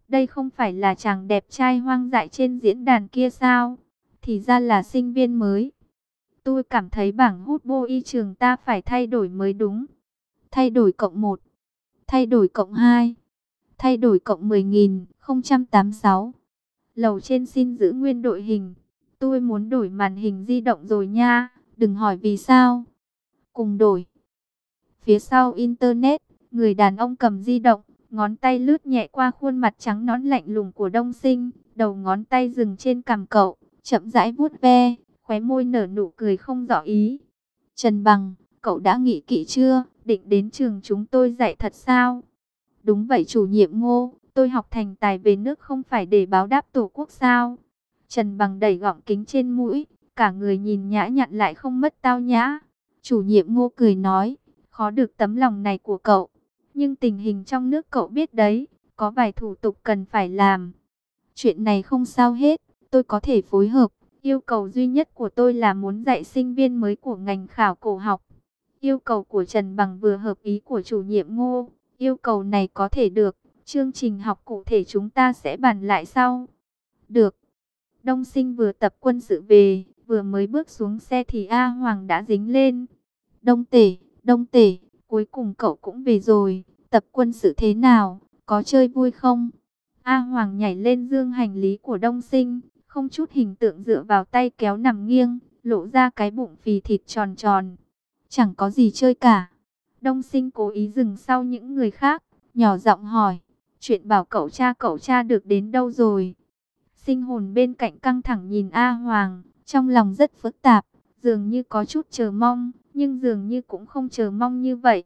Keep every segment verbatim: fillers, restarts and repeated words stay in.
Đây không phải là chàng đẹp trai hoang dại trên diễn đàn kia sao? Thì ra là sinh viên mới. Tôi cảm thấy bảng hút bô y trường ta phải thay đổi mới đúng. Thay đổi cộng một, thay đổi cộng hai, thay đổi cộng mười nghìn không trăm tám mươi sáu. Lầu trên xin giữ nguyên đội hình. Tôi muốn đổi màn hình di động rồi nha, đừng hỏi vì sao. Cùng đổi. Phía sau Internet, người đàn ông cầm di động, ngón tay lướt nhẹ qua khuôn mặt trắng nõn lạnh lùng của Đông Sinh, đầu ngón tay dừng trên cằm cậu, chậm rãi vuốt ve, khóe môi nở nụ cười không rõ ý. Trần Bằng, cậu đã nghĩ kỹ chưa, định đến trường chúng tôi dạy thật sao? Đúng vậy chủ nhiệm Ngô, tôi học thành tài về nước không phải để báo đáp tổ quốc sao? Trần Bằng đẩy gọng kính trên mũi, cả người nhìn nhã nhặn lại không mất tao nhã. Chủ nhiệm Ngô cười nói, khó được tấm lòng này của cậu. Nhưng tình hình trong nước cậu biết đấy, có vài thủ tục cần phải làm. Chuyện này không sao hết, tôi có thể phối hợp. Yêu cầu duy nhất của tôi là muốn dạy sinh viên mới của ngành khảo cổ học. Yêu cầu của Trần Bằng vừa hợp ý của chủ nhiệm Ngô. Yêu cầu này có thể được, chương trình học cụ thể chúng ta sẽ bàn lại sau. Được. Đông Sinh vừa tập quân sự về, vừa mới bước xuống xe thì A Hoàng đã dính lên. Đông Tể, Đông Tể, cuối cùng cậu cũng về rồi, tập quân sự thế nào, có chơi vui không? A Hoàng nhảy lên dương hành lý của Đông Sinh, không chút hình tượng dựa vào tay kéo nằm nghiêng, lộ ra cái bụng phì thịt tròn tròn. Chẳng có gì chơi cả. Đông Sinh cố ý dừng sau những người khác, nhỏ giọng hỏi, chuyện bảo cậu cha cậu cha được đến đâu rồi? Sinh hồn bên cạnh căng thẳng nhìn A Hoàng, trong lòng rất phức tạp, dường như có chút chờ mong, nhưng dường như cũng không chờ mong như vậy.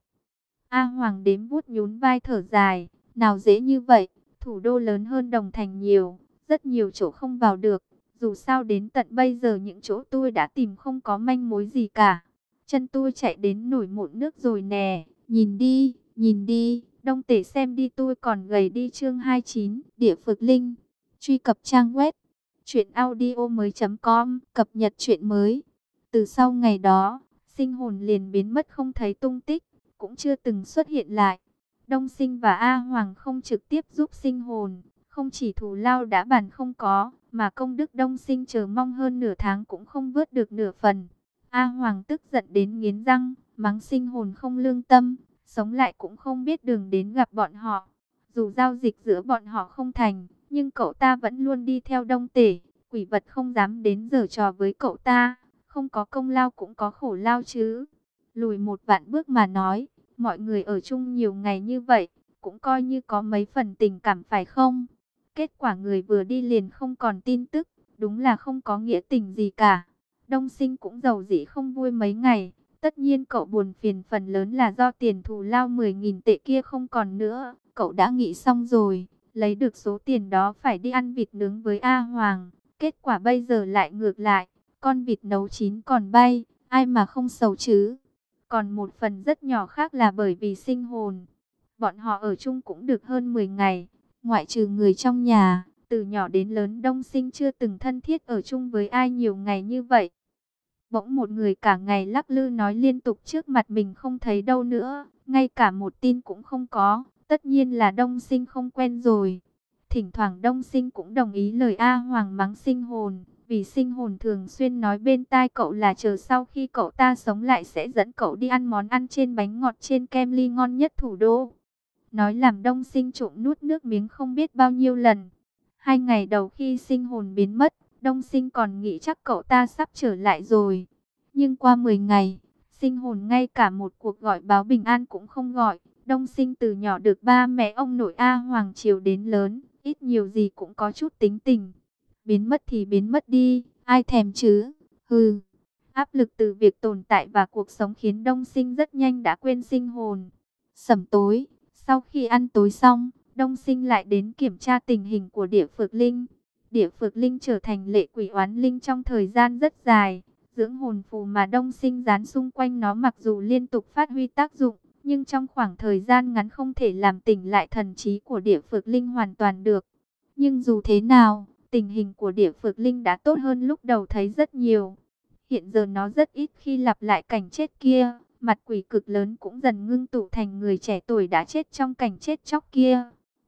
A Hoàng đếm vuốt nhún vai thở dài, nào dễ như vậy, thủ đô lớn hơn Đồng Thành nhiều, rất nhiều chỗ không vào được, dù sao đến tận bây giờ những chỗ tôi đã tìm không có manh mối gì cả. Chân tôi chạy đến nổi mụn nước rồi nè, nhìn đi, nhìn đi, Đông Tể xem đi tôi còn gầy đi. Chương hai mươi chín, Địa Phược Linh. Truy cập trang web truyệnaudiomoi chấm com, cập nhật truyện mới. Từ sau ngày đó, Sinh hồn liền biến mất không thấy tung tích, cũng chưa từng xuất hiện lại. Đông Sinh và A Hoàng không trực tiếp giúp Sinh hồn, không chỉ thù lao đã bàn không có, mà công đức Đông Sinh chờ mong hơn nửa tháng cũng không vớt được nửa phần. A Hoàng tức giận đến nghiến răng, mắng Sinh hồn không lương tâm, sống lại cũng không biết đường đến gặp bọn họ. Dù giao dịch giữa bọn họ không thành, nhưng cậu ta vẫn luôn đi theo Đông Tể, quỷ vật không dám đến giở trò với cậu ta, không có công lao cũng có khổ lao chứ. Lùi một vạn bước mà nói, mọi người ở chung nhiều ngày như vậy, cũng coi như có mấy phần tình cảm phải không? Kết quả người vừa đi liền không còn tin tức, đúng là không có nghĩa tình gì cả. Đông Sinh cũng giàu dĩ không vui mấy ngày, tất nhiên cậu buồn phiền phần lớn là do tiền thù lao mười nghìn tệ kia không còn nữa. Cậu đã nghĩ xong rồi, lấy được số tiền đó phải đi ăn vịt nướng với A Hoàng. Kết quả bây giờ lại ngược lại, con vịt nấu chín còn bay, ai mà không sầu chứ. Còn một phần rất nhỏ khác là bởi vì Sinh hồn. Bọn họ ở chung cũng được hơn mười ngày, ngoại trừ người trong nhà, từ nhỏ đến lớn Đông Sinh chưa từng thân thiết ở chung với ai nhiều ngày như vậy. Bỗng một người cả ngày lắc lư nói liên tục trước mặt mình không thấy đâu nữa, ngay cả một tin cũng không có, tất nhiên là Đông Sinh không quen rồi. Thỉnh thoảng Đông Sinh cũng đồng ý lời A Hoàng mắng Sinh hồn, vì Sinh hồn thường xuyên nói bên tai cậu là chờ sau khi cậu ta sống lại sẽ dẫn cậu đi ăn món ăn trên bánh ngọt trên kem ly ngon nhất thủ đô. Nói làm Đông Sinh trộm nuốt nước miếng không biết bao nhiêu lần. Hai ngày đầu khi Sinh hồn biến mất, Đông Sinh còn nghĩ chắc cậu ta sắp trở lại rồi. Nhưng qua mười ngày, Sinh hồn ngay cả một cuộc gọi báo bình an cũng không gọi. Đông Sinh từ nhỏ được ba mẹ ông nội A Hoàng chiều đến lớn, ít nhiều gì cũng có chút tính tình. Biến mất thì biến mất đi, ai thèm chứ? Hừ. Áp lực từ việc tồn tại và cuộc sống khiến Đông Sinh rất nhanh đã quên Sinh hồn. Sẩm tối, sau khi ăn tối xong, Đông Sinh lại đến kiểm tra tình hình của Địa Phược Linh. Địa Phược Linh trở thành lệ quỷ oán linh trong thời gian rất dài. Dưỡng hồn phù mà Đông Sinh dán xung quanh nó mặc dù liên tục phát huy tác dụng, nhưng trong khoảng thời gian ngắn không thể làm tỉnh lại thần trí của Địa Phược Linh hoàn toàn được. Nhưng dù thế nào, tình hình của Địa Phược Linh đã tốt hơn lúc đầu thấy rất nhiều. Hiện giờ nó rất ít khi lặp lại cảnh chết kia, mặt quỷ cực lớn cũng dần ngưng tụ thành người trẻ tuổi đã chết trong cảnh chết chóc kia.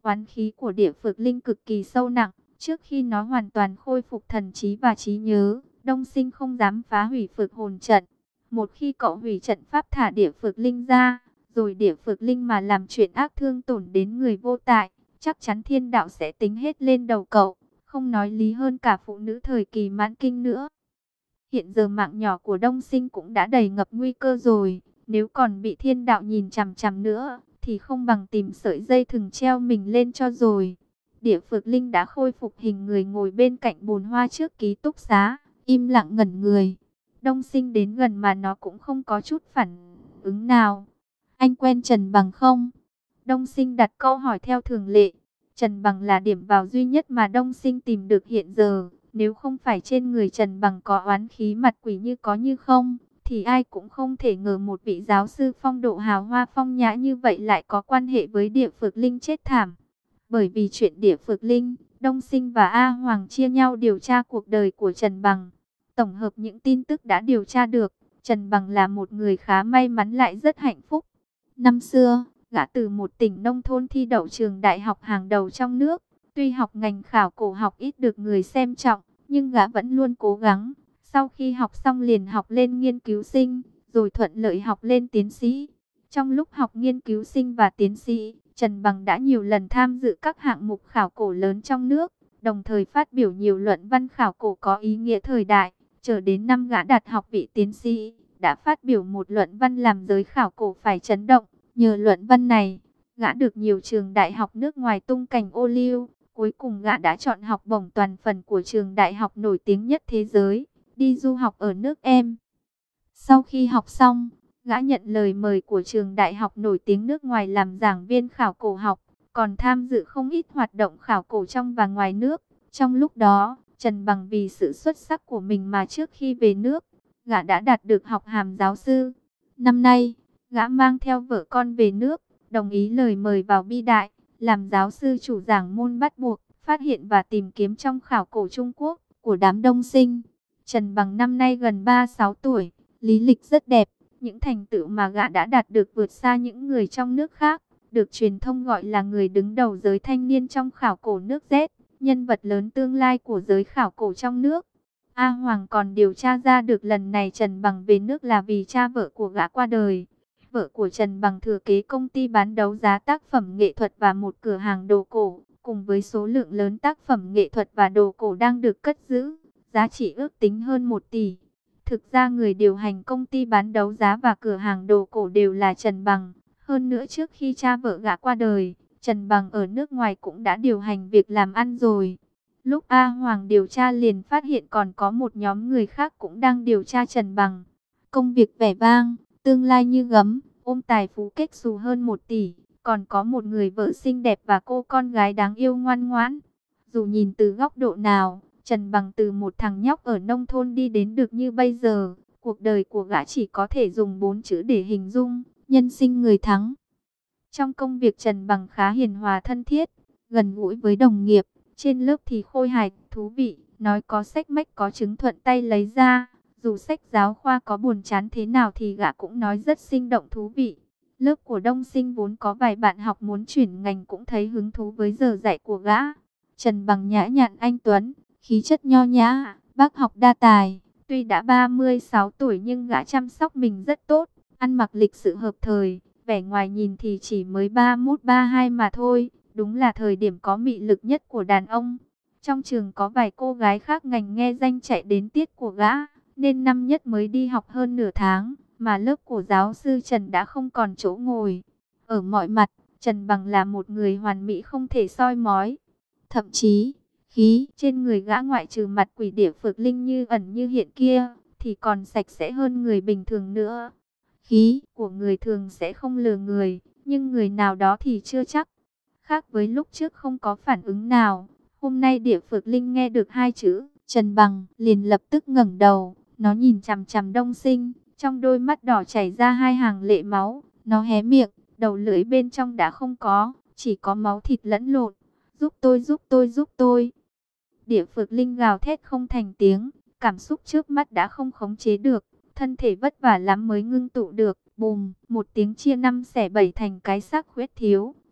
Oán khí của địa phược linh cực kỳ sâu nặng, trước khi nó hoàn toàn khôi phục thần trí và trí nhớ, Đông Sinh không dám phá hủy phược hồn trận. Một khi cậu hủy trận pháp thả địa phược linh ra, rồi địa phược linh mà làm chuyện ác thương tổn đến người vô tại, chắc chắn thiên đạo sẽ tính hết lên đầu cậu, không nói lý hơn cả phụ nữ thời kỳ mãn kinh nữa. Hiện giờ mạng nhỏ của Đông Sinh cũng đã đầy ngập nguy cơ rồi, nếu còn bị thiên đạo nhìn chằm chằm nữa, thì không bằng tìm sợi dây thừng treo mình lên cho rồi. Địa phược linh đã khôi phục hình người ngồi bên cạnh bồn hoa trước ký túc xá, im lặng ngẩn người. Đông Sinh đến gần mà nó cũng không có chút phản ứng nào. Anh quen Trần Bằng không? Đông Sinh đặt câu hỏi theo thường lệ. Trần Bằng là điểm vào duy nhất mà Đông Sinh tìm được hiện giờ. Nếu không phải trên người Trần Bằng có oán khí mặt quỷ như có như không, thì ai cũng không thể ngờ một vị giáo sư phong độ hào hoa phong nhã như vậy lại có quan hệ với địa phược linh chết thảm. Bởi vì chuyện địa phược linh, Đông Sinh và A Hoàng chia nhau điều tra cuộc đời của Trần Bằng. Tổng hợp những tin tức đã điều tra được, Trần Bằng là một người khá may mắn lại rất hạnh phúc. Năm xưa, gã từ một tỉnh nông thôn thi đậu trường đại học hàng đầu trong nước. Tuy học ngành khảo cổ học ít được người xem trọng, nhưng gã vẫn luôn cố gắng. Sau khi học xong liền học lên nghiên cứu sinh, rồi thuận lợi học lên tiến sĩ. Trong lúc học nghiên cứu sinh và tiến sĩ, Trần Bằng đã nhiều lần tham dự các hạng mục khảo cổ lớn trong nước, đồng thời phát biểu nhiều luận văn khảo cổ có ý nghĩa thời đại. Chờ đến năm gã đạt học vị tiến sĩ, đã phát biểu một luận văn làm giới khảo cổ phải chấn động. Nhờ luận văn này, gã được nhiều trường đại học nước ngoài tung cảnh ô liu. Cuối cùng gã đã chọn học bổng toàn phần của trường đại học nổi tiếng nhất thế giới, đi du học ở nước Em. Sau khi học xong, gã nhận lời mời của trường đại học nổi tiếng nước ngoài làm giảng viên khảo cổ học, còn tham dự không ít hoạt động khảo cổ trong và ngoài nước. Trong lúc đó, Trần Bằng vì sự xuất sắc của mình mà trước khi về nước, gã đã đạt được học hàm giáo sư. Năm nay, gã mang theo vợ con về nước, đồng ý lời mời vào Bi Đại, làm giáo sư chủ giảng môn bắt buộc, phát hiện và tìm kiếm trong khảo cổ Trung Quốc của đám Đông Sinh. Trần Bằng năm nay gần ba mươi sáu tuổi, lý lịch rất đẹp, những thành tựu mà gã đã đạt được vượt xa những người trong nước khác, được truyền thông gọi là người đứng đầu giới thanh niên trong khảo cổ nước Z, nhân vật lớn tương lai của giới khảo cổ trong nước. A Hoàng còn điều tra ra được lần này Trần Bằng về nước là vì cha vợ của gã qua đời. Vợ của Trần Bằng thừa kế công ty bán đấu giá tác phẩm nghệ thuật và một cửa hàng đồ cổ, cùng với số lượng lớn tác phẩm nghệ thuật và đồ cổ đang được cất giữ, giá trị ước tính hơn một tỷ. Thực ra người điều hành công ty bán đấu giá và cửa hàng đồ cổ đều là Trần Bằng. Hơn nữa trước khi cha vợ gã qua đời, Trần Bằng ở nước ngoài cũng đã điều hành việc làm ăn rồi. Lúc A Hoàng điều tra liền phát hiện còn có một nhóm người khác cũng đang điều tra Trần Bằng. Công việc vẻ vang, tương lai như gấm, ôm tài phú kết xù hơn một tỷ, còn có một người vợ xinh đẹp và cô con gái đáng yêu ngoan ngoãn. Dù nhìn từ góc độ nào, Trần Bằng từ một thằng nhóc ở nông thôn đi đến được như bây giờ, cuộc đời của gã chỉ có thể dùng bốn chữ để hình dung, nhân sinh người thắng. Trong công việc Trần Bằng khá hiền hòa thân thiết, gần gũi với đồng nghiệp, trên lớp thì khôi hài, thú vị, nói có sách mách có chứng thuận tay lấy ra. Dù sách giáo khoa có buồn chán thế nào thì gã cũng nói rất sinh động thú vị. Lớp của Đông Sinh vốn có vài bạn học muốn chuyển ngành cũng thấy hứng thú với giờ dạy của gã. Trần Bằng nhã nhặn anh tuấn, khí chất nho nhã, bác học đa tài. Tuy đã ba mươi sáu tuổi nhưng gã chăm sóc mình rất tốt, ăn mặc lịch sự hợp thời. Vẻ ngoài nhìn thì chỉ mới ba mươi mốt ba mươi hai mà thôi, đúng là thời điểm có mị lực nhất của đàn ông. Trong trường có vài cô gái khác ngành nghe danh chạy đến tiết của gã, nên năm nhất mới đi học hơn nửa tháng, mà lớp của giáo sư Trần đã không còn chỗ ngồi. Ở mọi mặt, Trần Bằng là một người hoàn mỹ không thể soi mói. Thậm chí, khí trên người gã ngoại trừ mặt quỷ địa phược linh như ẩn như hiện kia, thì còn sạch sẽ hơn người bình thường nữa. Khí của người thường sẽ không lừa người, nhưng người nào đó thì chưa chắc. Khác với lúc trước không có phản ứng nào, hôm nay địa phược linh nghe được hai chữ Trần Bằng, liền lập tức ngẩng đầu. Nó nhìn chằm chằm Đông Sinh, trong đôi mắt đỏ chảy ra hai hàng lệ máu. Nó hé miệng, đầu lưỡi bên trong đã không có, chỉ có máu thịt lẫn lộn. Giúp tôi, giúp tôi, giúp tôi. Địa phược linh gào thét không thành tiếng, cảm xúc trước mắt đã không khống chế được. Thân thể vất vả lắm mới ngưng tụ được. Bùm, một tiếng chia năm xẻ bảy thành cái xác khuyết thiếu.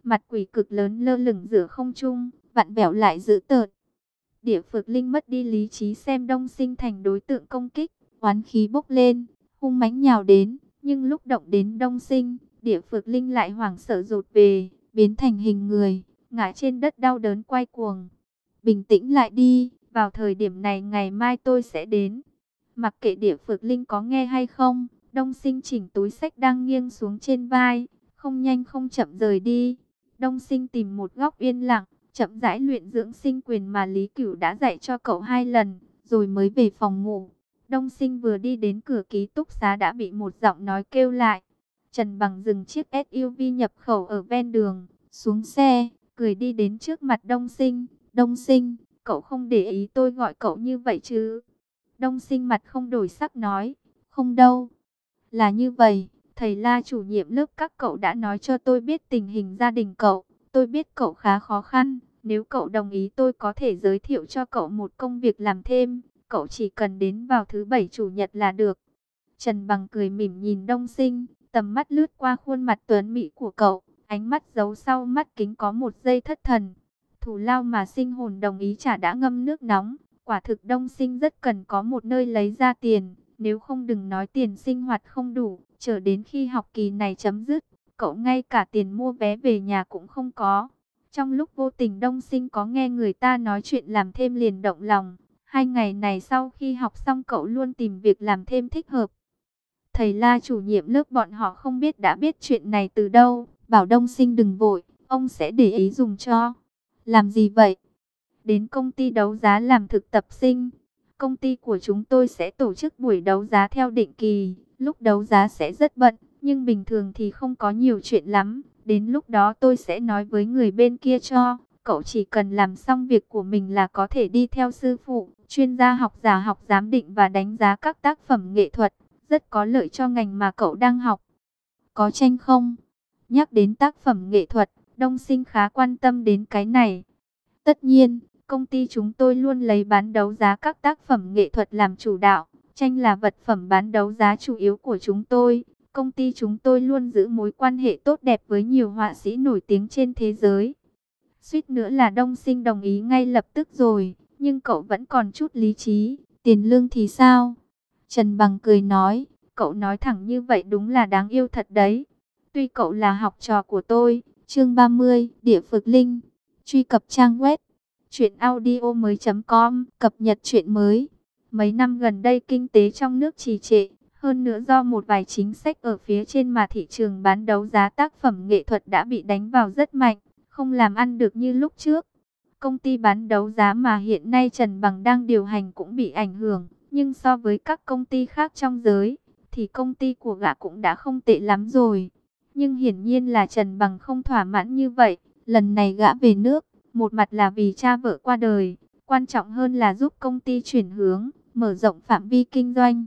mặt quỷ cực lớn lơ lửng giữa không trung, vặn vẹo lại dữ tợn. Địa Phược Linh mất đi lý trí xem Đông Sinh thành đối tượng công kích, oán khí bốc lên, hung mãnh nhào đến, nhưng lúc động đến Đông Sinh, Địa Phược Linh lại hoảng sợ rụt về, biến thành hình người, ngã trên đất đau đớn quay cuồng. Bình tĩnh lại đi, vào thời điểm này ngày mai tôi sẽ đến. Mặc kệ Địa Phược Linh có nghe hay không, Đông Sinh chỉnh túi sách đang nghiêng xuống trên vai, không nhanh không chậm rời đi. Đông Sinh tìm một góc yên lặng, chậm rãi luyện dưỡng sinh quyền mà Lý Cửu đã dạy cho cậu hai lần, rồi mới về phòng ngủ. Đông Sinh vừa đi đến cửa ký túc xá đã bị một giọng nói kêu lại. Trần Bằng dừng chiếc ét u vê nhập khẩu ở ven đường, xuống xe, cười đi đến trước mặt Đông Sinh. Đông Sinh, cậu không để ý tôi gọi cậu như vậy chứ? Đông Sinh mặt không đổi sắc nói, không đâu. Là như vậy, thầy La chủ nhiệm lớp các cậu đã nói cho tôi biết tình hình gia đình cậu. Tôi biết cậu khá khó khăn, nếu cậu đồng ý tôi có thể giới thiệu cho cậu một công việc làm thêm. Cậu chỉ cần đến vào thứ bảy chủ nhật là được. Trần Bằng cười mỉm nhìn Đông Sinh, tầm mắt lướt qua khuôn mặt tuấn mỹ của cậu, ánh mắt giấu sau mắt kính có một giây thất thần. Thù lao mà Sinh hồn đồng ý trả đã ngâm nước nóng, quả thực Đông Sinh rất cần có một nơi lấy ra tiền, nếu không đừng nói tiền sinh hoạt không đủ, chờ đến khi học kỳ này chấm dứt, cậu ngay cả tiền mua vé về nhà cũng không có. Trong lúc vô tình Đông Sinh có nghe người ta nói chuyện làm thêm liền động lòng, hai ngày này sau khi học xong cậu luôn tìm việc làm thêm thích hợp. Thầy La chủ nhiệm lớp bọn họ không biết đã biết chuyện này từ đâu, bảo Đông Sinh đừng vội, ông sẽ để ý dùng cho. Làm gì vậy? Đến công ty đấu giá làm thực tập sinh. Công ty của chúng tôi sẽ tổ chức buổi đấu giá theo định kỳ, lúc đấu giá sẽ rất bận, nhưng bình thường thì không có nhiều chuyện lắm. Đến lúc đó tôi sẽ nói với người bên kia cho, cậu chỉ cần làm xong việc của mình là có thể đi theo sư phụ, chuyên gia học giả học giám định và đánh giá các tác phẩm nghệ thuật, rất có lợi cho ngành mà cậu đang học. Có tranh không? Nhắc đến tác phẩm nghệ thuật, Đông Sinh khá quan tâm đến cái này. Tất nhiên, công ty chúng tôi luôn lấy bán đấu giá các tác phẩm nghệ thuật làm chủ đạo, tranh là vật phẩm bán đấu giá chủ yếu của chúng tôi. Công ty chúng tôi luôn giữ mối quan hệ tốt đẹp với nhiều họa sĩ nổi tiếng trên thế giới. Suýt nữa là Đông Sinh đồng ý ngay lập tức rồi, nhưng cậu vẫn còn chút lý trí. Tiền lương thì sao? Trần Bằng cười nói, cậu nói thẳng như vậy đúng là đáng yêu thật đấy. Tuy cậu là học trò của tôi, chương ba mươi, Địa Phược Linh. Truy cập trang web truyện audio mới chấm com, cập nhật truyện mới. Mấy năm gần đây kinh tế trong nước trì trệ, hơn nữa do một vài chính sách ở phía trên mà thị trường bán đấu giá tác phẩm nghệ thuật đã bị đánh vào rất mạnh, không làm ăn được như lúc trước. Công ty bán đấu giá mà hiện nay Trần Bằng đang điều hành cũng bị ảnh hưởng, nhưng so với các công ty khác trong giới, thì công ty của gã cũng đã không tệ lắm rồi. Nhưng hiển nhiên là Trần Bằng không thỏa mãn như vậy, lần này gã về nước, một mặt là vì cha vợ qua đời, quan trọng hơn là giúp công ty chuyển hướng, mở rộng phạm vi kinh doanh.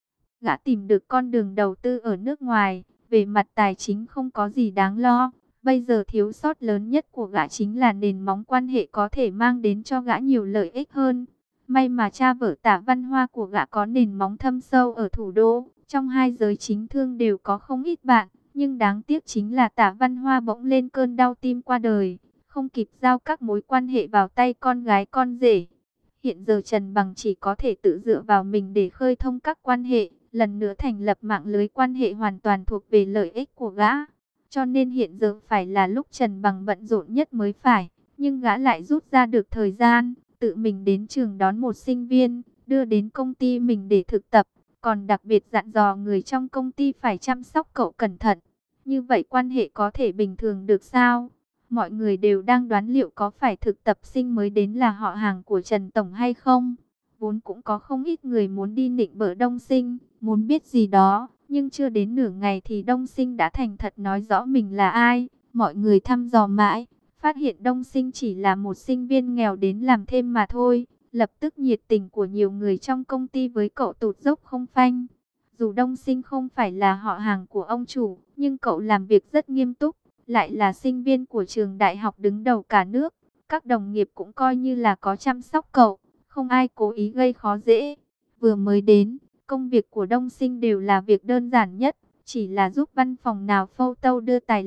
Gã tìm được con đường đầu tư ở nước ngoài, về mặt tài chính không có gì đáng lo. Bây giờ thiếu sót lớn nhất của gã chính là nền móng quan hệ có thể mang đến cho gã nhiều lợi ích hơn. May mà cha vợ Tạ Văn Hoa của gã có nền móng thâm sâu ở thủ đô, trong hai giới chính thương đều có không ít bạn. Nhưng đáng tiếc chính là Tạ Văn Hoa bỗng lên cơn đau tim qua đời, không kịp giao các mối quan hệ vào tay con gái con rể. Hiện giờ Trần Bằng chỉ có thể tự dựa vào mình để khơi thông các quan hệ, lần nữa thành lập mạng lưới quan hệ hoàn toàn thuộc về lợi ích của gã. Cho nên hiện giờ phải là lúc Trần Bằng bận rộn nhất mới phải, nhưng gã lại rút ra được thời gian, tự mình đến trường đón một sinh viên, đưa đến công ty mình để thực tập, còn đặc biệt dặn dò người trong công ty phải chăm sóc cậu cẩn thận. Như vậy quan hệ có thể bình thường được sao? Mọi người đều đang đoán liệu có phải thực tập sinh mới đến là họ hàng của Trần Tổng hay không? Vốn cũng có không ít người muốn đi nịnh bợ Đông Sinh, muốn biết gì đó. Nhưng chưa đến nửa ngày thì Đông Sinh đã thành thật nói rõ mình là ai. Mọi người thăm dò mãi, phát hiện Đông Sinh chỉ là một sinh viên nghèo đến làm thêm mà thôi. Lập tức nhiệt tình của nhiều người trong công ty với cậu tụt dốc không phanh. Dù Đông Sinh không phải là họ hàng của ông chủ, nhưng cậu làm việc rất nghiêm túc, lại là sinh viên của trường đại học đứng đầu cả nước. Các đồng nghiệp cũng coi như là có chăm sóc cậu, không ai cố ý gây khó dễ. Vừa mới đến, công việc của Đông Sinh đều là việc đơn giản nhất, chỉ là giúp văn phòng nào photo đưa tài liệu,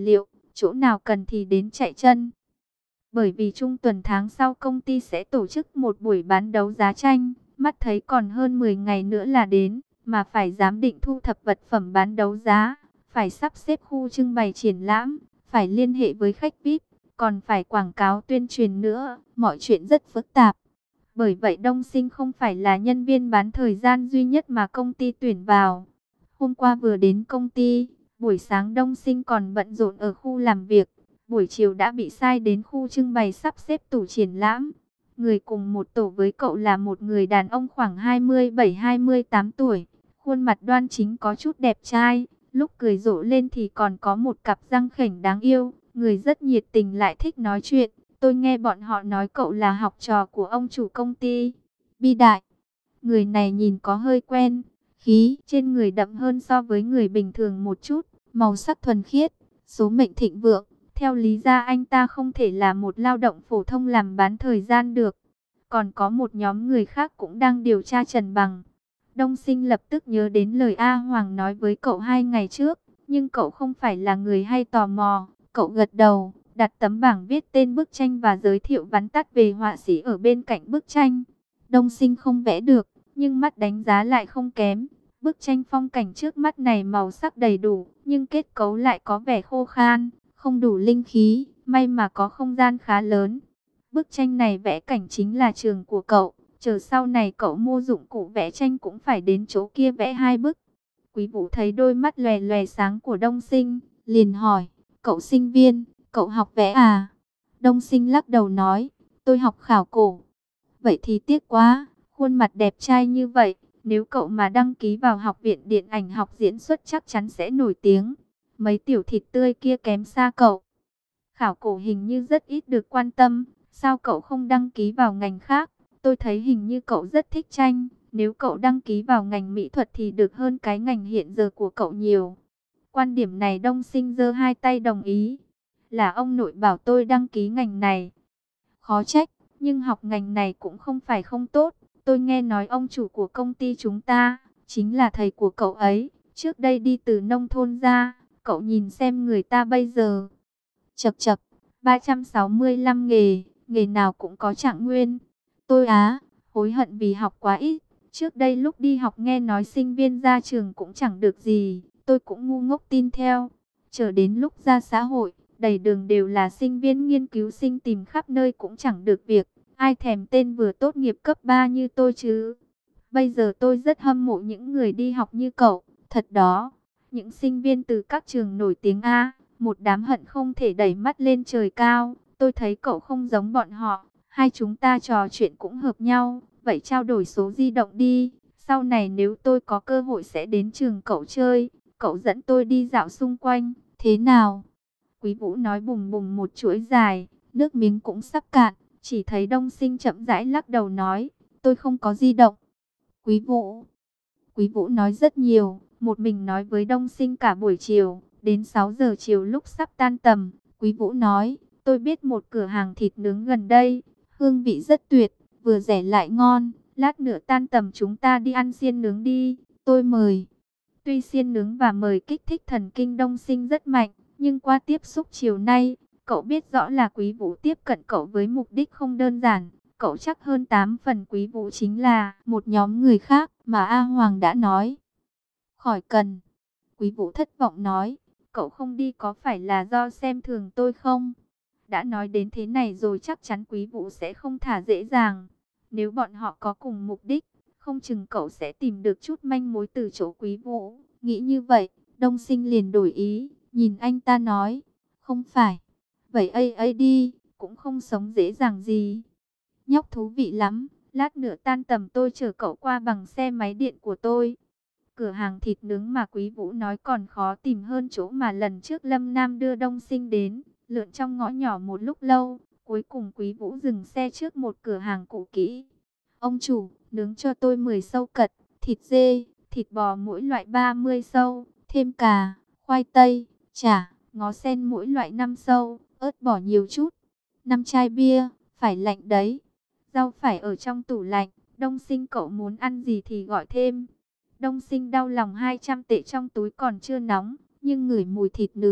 chỗ nào cần thì đến chạy chân. Bởi vì trung tuần tháng sau công ty sẽ tổ chức một buổi bán đấu giá tranh, mắt thấy còn hơn mười ngày nữa là đến, mà phải giám định thu thập vật phẩm bán đấu giá, phải sắp xếp khu trưng bày triển lãm, phải liên hệ với khách vi ai pi, còn phải quảng cáo tuyên truyền nữa, mọi chuyện rất phức tạp. Bởi vậy Đông Sinh không phải là nhân viên bán thời gian duy nhất mà công ty tuyển vào. Hôm qua vừa đến công ty, buổi sáng Đông Sinh còn bận rộn ở khu làm việc, buổi chiều đã bị sai đến khu trưng bày sắp xếp tủ triển lãm. Người cùng một tổ với cậu là một người đàn ông khoảng hai mươi bảy hai mươi tám tuổi, khuôn mặt đoan chính có chút đẹp trai, lúc cười rộ lên thì còn có một cặp răng khểnh đáng yêu, người rất nhiệt tình lại thích nói chuyện. Tôi nghe bọn họ nói cậu là học trò của ông chủ công ty Bi Đại. Người này nhìn có hơi quen, khí trên người đậm hơn so với người bình thường một chút, màu sắc thuần khiết, số mệnh thịnh vượng. Theo lý ra anh ta không thể là một lao động phổ thông làm bán thời gian được. Còn có một nhóm người khác cũng đang điều tra Trần Bằng. Đông Sinh lập tức nhớ đến lời A Hoàng nói với cậu hai ngày trước, nhưng cậu không phải là người hay tò mò. Cậu gật đầu, đặt tấm bảng viết tên bức tranh và giới thiệu vắn tắt về họa sĩ ở bên cạnh bức tranh. Đông Sinh không vẽ được, nhưng mắt đánh giá lại không kém. Bức tranh phong cảnh trước mắt này màu sắc đầy đủ, nhưng kết cấu lại có vẻ khô khan, không đủ linh khí, may mà có không gian khá lớn. Bức tranh này vẽ cảnh chính là trường của cậu, chờ sau này cậu mua dụng cụ vẽ tranh cũng phải đến chỗ kia vẽ hai bức. Quý Vũ thấy đôi mắt lòe lòe sáng của Đông Sinh, liền hỏi, cậu sinh viên, cậu học vẽ à? Đông Sinh lắc đầu nói, tôi học khảo cổ. Vậy thì tiếc quá, khuôn mặt đẹp trai như vậy, nếu cậu mà đăng ký vào học viện điện ảnh học diễn xuất chắc chắn sẽ nổi tiếng. Mấy tiểu thịt tươi kia kém xa cậu. Khảo cổ hình như rất ít được quan tâm, sao cậu không đăng ký vào ngành khác? Tôi thấy hình như cậu rất thích tranh, nếu cậu đăng ký vào ngành mỹ thuật thì được hơn cái ngành hiện giờ của cậu nhiều. Quan điểm này Đông Sinh giơ hai tay đồng ý. Là ông nội bảo tôi đăng ký ngành này. Khó trách, nhưng học ngành này cũng không phải không tốt. Tôi nghe nói ông chủ của công ty chúng ta, chính là thầy của cậu ấy, trước đây đi từ nông thôn ra. Cậu nhìn xem người ta bây giờ. Chậc chậc, ba trăm sáu mươi lăm nghề, nghề nào cũng có trạng nguyên. Tôi á, hối hận vì học quá ít. Trước đây lúc đi học nghe nói sinh viên ra trường cũng chẳng được gì, tôi cũng ngu ngốc tin theo. Chờ đến lúc ra xã hội, đầy đường đều là sinh viên nghiên cứu sinh tìm khắp nơi cũng chẳng được việc. Ai thèm tên vừa tốt nghiệp cấp ba như tôi chứ. Bây giờ tôi rất hâm mộ những người đi học như cậu, thật đó. Những sinh viên từ các trường nổi tiếng A, một đám hận không thể đẩy mắt lên trời cao. Tôi thấy cậu không giống bọn họ, hai chúng ta trò chuyện cũng hợp nhau. Vậy trao đổi số di động đi, sau này nếu tôi có cơ hội sẽ đến trường cậu chơi. Cậu dẫn tôi đi dạo xung quanh, thế nào? Quý Vũ nói bùng bùng một chuỗi dài, nước miếng cũng sắp cạn. Chỉ thấy Đông Sinh chậm rãi lắc đầu nói, tôi không có di động. Quý Vũ, Quý Vũ nói rất nhiều, một mình nói với Đông Sinh cả buổi chiều. Đến sáu giờ chiều lúc sắp tan tầm, Quý Vũ nói, tôi biết một cửa hàng thịt nướng gần đây, hương vị rất tuyệt, vừa rẻ lại ngon. Lát nữa tan tầm chúng ta đi ăn xiên nướng đi, tôi mời. Tuy xiên nướng và mời kích thích thần kinh Đông Sinh rất mạnh, nhưng qua tiếp xúc chiều nay, cậu biết rõ là Quý Vũ tiếp cận cậu với mục đích không đơn giản. Cậu chắc hơn tám phần Quý Vũ chính là một nhóm người khác mà A Hoàng đã nói. Khỏi cần. Quý Vũ thất vọng nói, cậu không đi có phải là do xem thường tôi không? Đã nói đến thế này rồi chắc chắn Quý Vũ sẽ không thả dễ dàng. Nếu bọn họ có cùng mục đích, không chừng cậu sẽ tìm được chút manh mối từ chỗ Quý Vũ. Nghĩ như vậy, Đông Sinh liền đổi ý, nhìn anh ta nói, không phải. Vậy ấy ấy đi, cũng không sống dễ dàng gì. Nhóc thú vị lắm, lát nữa tan tầm tôi chở cậu qua bằng xe máy điện của tôi. Cửa hàng thịt nướng mà Quý Vũ nói còn khó tìm hơn chỗ mà lần trước Lâm Nam đưa Đông Sinh đến. Lượn trong ngõ nhỏ một lúc lâu, cuối cùng Quý Vũ dừng xe trước một cửa hàng cũ kỹ. Ông chủ, nướng cho tôi mười sâu cật, thịt dê, thịt bò mỗi loại ba mươi sâu, thêm cà, khoai tây, chả, ngó sen mỗi loại năm sâu, ớt bỏ nhiều chút. năm chai bia, phải lạnh đấy. Rau phải ở trong tủ lạnh, Đông Sinh cậu muốn ăn gì thì gọi thêm. Đông Sinh đau lòng hai trăm tệ trong túi còn chưa nóng, nhưng ngửi mùi thịt nướng,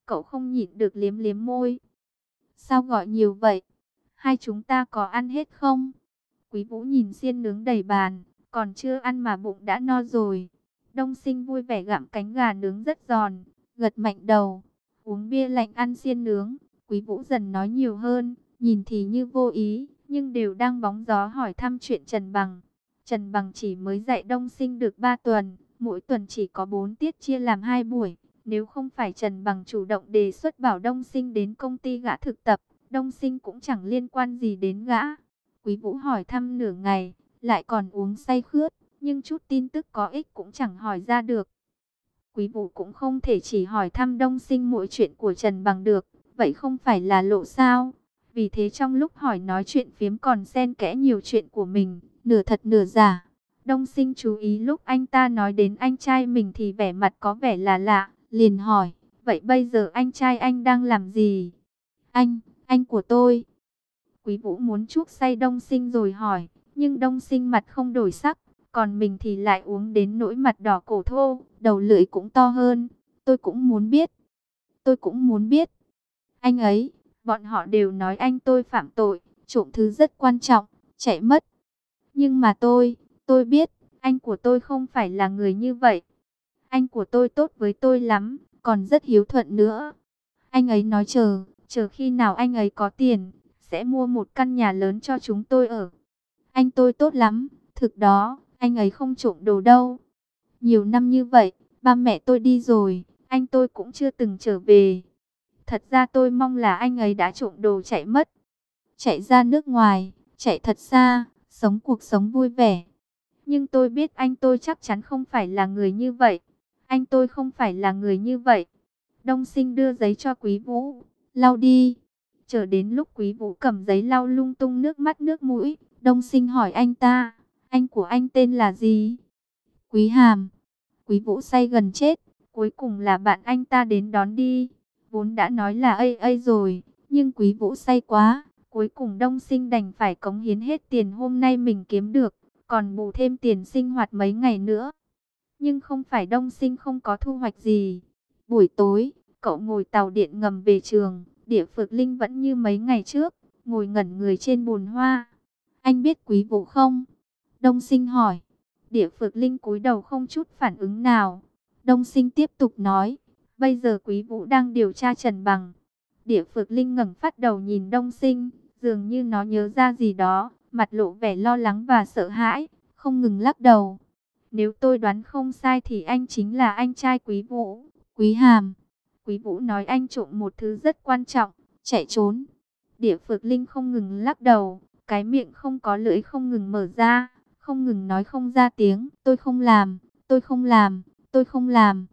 Cậu không nhịn được liếm liếm môi. Sao gọi nhiều vậy? Hai chúng ta có ăn hết không? Quý Vũ nhìn xiên nướng đầy bàn, còn chưa ăn mà bụng đã no rồi. Đông Sinh vui vẻ gặm cánh gà nướng rất giòn, gật mạnh đầu. Uống bia lạnh ăn xiên nướng, Quý Vũ dần nói nhiều hơn, nhìn thì như vô ý, nhưng đều đang bóng gió hỏi thăm chuyện Trần Bằng. Trần Bằng chỉ mới dạy Đông Sinh được ba tuần, mỗi tuần chỉ có bốn tiết chia làm hai buổi. Nếu không phải Trần Bằng chủ động đề xuất bảo Đông Sinh đến công ty gã thực tập, Đông Sinh cũng chẳng liên quan gì đến gã. Quý Vũ hỏi thăm nửa ngày, lại còn uống say khướt, nhưng chút tin tức có ích cũng chẳng hỏi ra được. Quý Vũ cũng không thể chỉ hỏi thăm Đông Sinh mỗi chuyện của Trần Bằng được, vậy không phải là lộ sao? Vì thế trong lúc hỏi nói chuyện phiếm còn xen kẽ nhiều chuyện của mình, nửa thật nửa giả. Đông Sinh chú ý lúc anh ta nói đến anh trai mình thì vẻ mặt có vẻ là lạ, liền hỏi, vậy bây giờ anh trai anh đang làm gì? Anh, anh của tôi. Quý Vũ muốn chuốc say Đông Sinh rồi hỏi, nhưng Đông Sinh mặt không đổi sắc, còn mình thì lại uống đến nỗi mặt đỏ cổ thô, đầu lưỡi cũng to hơn. Tôi cũng muốn biết, tôi cũng muốn biết. Anh ấy, bọn họ đều nói anh tôi phạm tội, trộm thứ rất quan trọng, chạy mất. Nhưng mà tôi, tôi biết, anh của tôi không phải là người như vậy. Anh của tôi tốt với tôi lắm, còn rất hiếu thuận nữa. Anh ấy nói chờ, chờ khi nào anh ấy có tiền, sẽ mua một căn nhà lớn cho chúng tôi ở. Anh tôi tốt lắm, thực đó, anh ấy không trộm đồ đâu. Nhiều năm như vậy, ba mẹ tôi đi rồi, anh tôi cũng chưa từng trở về. Thật ra tôi mong là anh ấy đã trộm đồ chạy mất. Chạy ra nước ngoài, chạy thật xa, sống cuộc sống vui vẻ. Nhưng tôi biết anh tôi chắc chắn không phải là người như vậy. Anh tôi không phải là người như vậy. Đông Sinh đưa giấy cho Quý Vũ, lau đi. Chờ đến lúc Quý Vũ cầm giấy lau lung tung nước mắt nước mũi, Đông Sinh hỏi anh ta, anh của anh tên là gì? Quý Hàm. Quý Vũ say gần chết, cuối cùng là bạn anh ta đến đón đi. Vốn đã nói là ây ây rồi, nhưng Quý Vũ say quá, cuối cùng Đông Sinh đành phải cống hiến hết tiền hôm nay mình kiếm được, còn bù thêm tiền sinh hoạt mấy ngày nữa. Nhưng không phải Đông Sinh không có thu hoạch gì. Buổi tối, cậu ngồi tàu điện ngầm về trường, Địa Phược Linh vẫn như mấy ngày trước, ngồi ngẩn người trên bồn hoa. Anh biết Quý Vũ không? Đông Sinh hỏi. Địa Phược Linh cúi đầu không chút phản ứng nào. Đông Sinh tiếp tục nói, bây giờ Quý Vũ đang điều tra Trần Bằng. Địa Phược Linh ngẩng phát đầu nhìn Đông Sinh, dường như nó nhớ ra gì đó, mặt lộ vẻ lo lắng và sợ hãi, không ngừng lắc đầu. Nếu tôi đoán không sai thì anh chính là anh trai Quý Vũ, Quý Hàm. Quý Vũ nói anh trộm một thứ rất quan trọng, chạy trốn. Địa Phược Linh không ngừng lắc đầu, cái miệng không có lưỡi không ngừng mở ra, không ngừng nói không ra tiếng. Tôi không làm, tôi không làm, tôi không làm.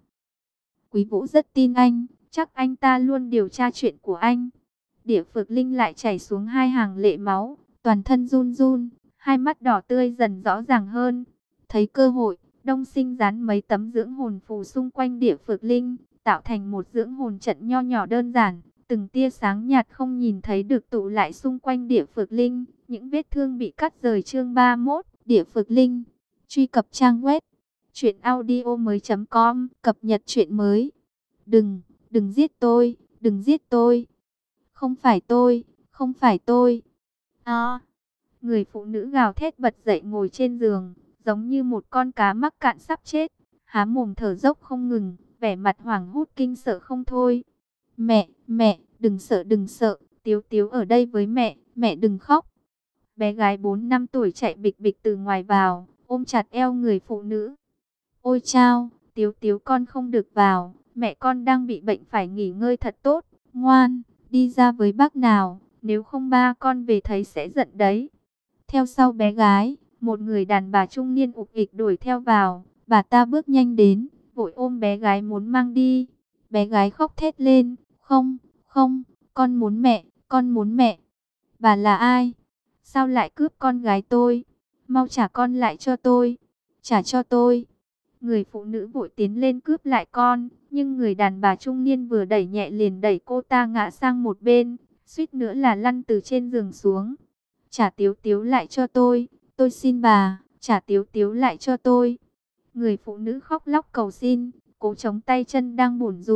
Quý Vũ rất tin anh, chắc anh ta luôn điều tra chuyện của anh. Địa Phược Linh lại chảy xuống hai hàng lệ máu, toàn thân run run, hai mắt đỏ tươi dần rõ ràng hơn. Thấy cơ hội, Đông Sinh dán mấy tấm dưỡng hồn phù xung quanh Địa Phược Linh, tạo thành một dưỡng hồn trận nho nhỏ đơn giản. Từng tia sáng nhạt không nhìn thấy được tụ lại xung quanh Địa Phược Linh, những vết thương bị cắt rời. Chương ba mươi mốt, Địa Phược Linh. Truy cập trang web truyện audio mới chấm com, cập nhật truyện mới. Đừng, đừng giết tôi, đừng giết tôi. Không phải tôi, không phải tôi. À, người phụ nữ gào thét bật dậy ngồi trên giường, giống như một con cá mắc cạn sắp chết, há mồm thở dốc không ngừng, vẻ mặt hoảng hốt kinh sợ không thôi. Mẹ, mẹ, đừng sợ đừng sợ, Tiếu Tiếu ở đây với mẹ, mẹ đừng khóc. Bé gái bốn năm tuổi chạy bịch bịch từ ngoài vào, ôm chặt eo người phụ nữ. Ôi chao, Tiếu Tiếu con không được vào, mẹ con đang bị bệnh phải nghỉ ngơi thật tốt, ngoan, đi ra với bác nào, nếu không ba con về thấy sẽ giận đấy. Theo sau bé gái, một người đàn bà trung niên ục ịch đuổi theo vào, bà ta bước nhanh đến, vội ôm bé gái muốn mang đi. Bé gái khóc thét lên, không, không, con muốn mẹ, con muốn mẹ. Bà là ai? Sao lại cướp con gái tôi? Mau trả con lại cho tôi, trả cho tôi. Người phụ nữ vội tiến lên cướp lại con, nhưng người đàn bà trung niên vừa đẩy nhẹ liền đẩy cô ta ngã sang một bên, suýt nữa là lăn từ trên giường xuống. Trả Tiếu Tiếu lại cho tôi, tôi xin bà, trả Tiếu Tiếu lại cho tôi. Người phụ nữ khóc lóc cầu xin, cố chống tay chân đang bủn rủn,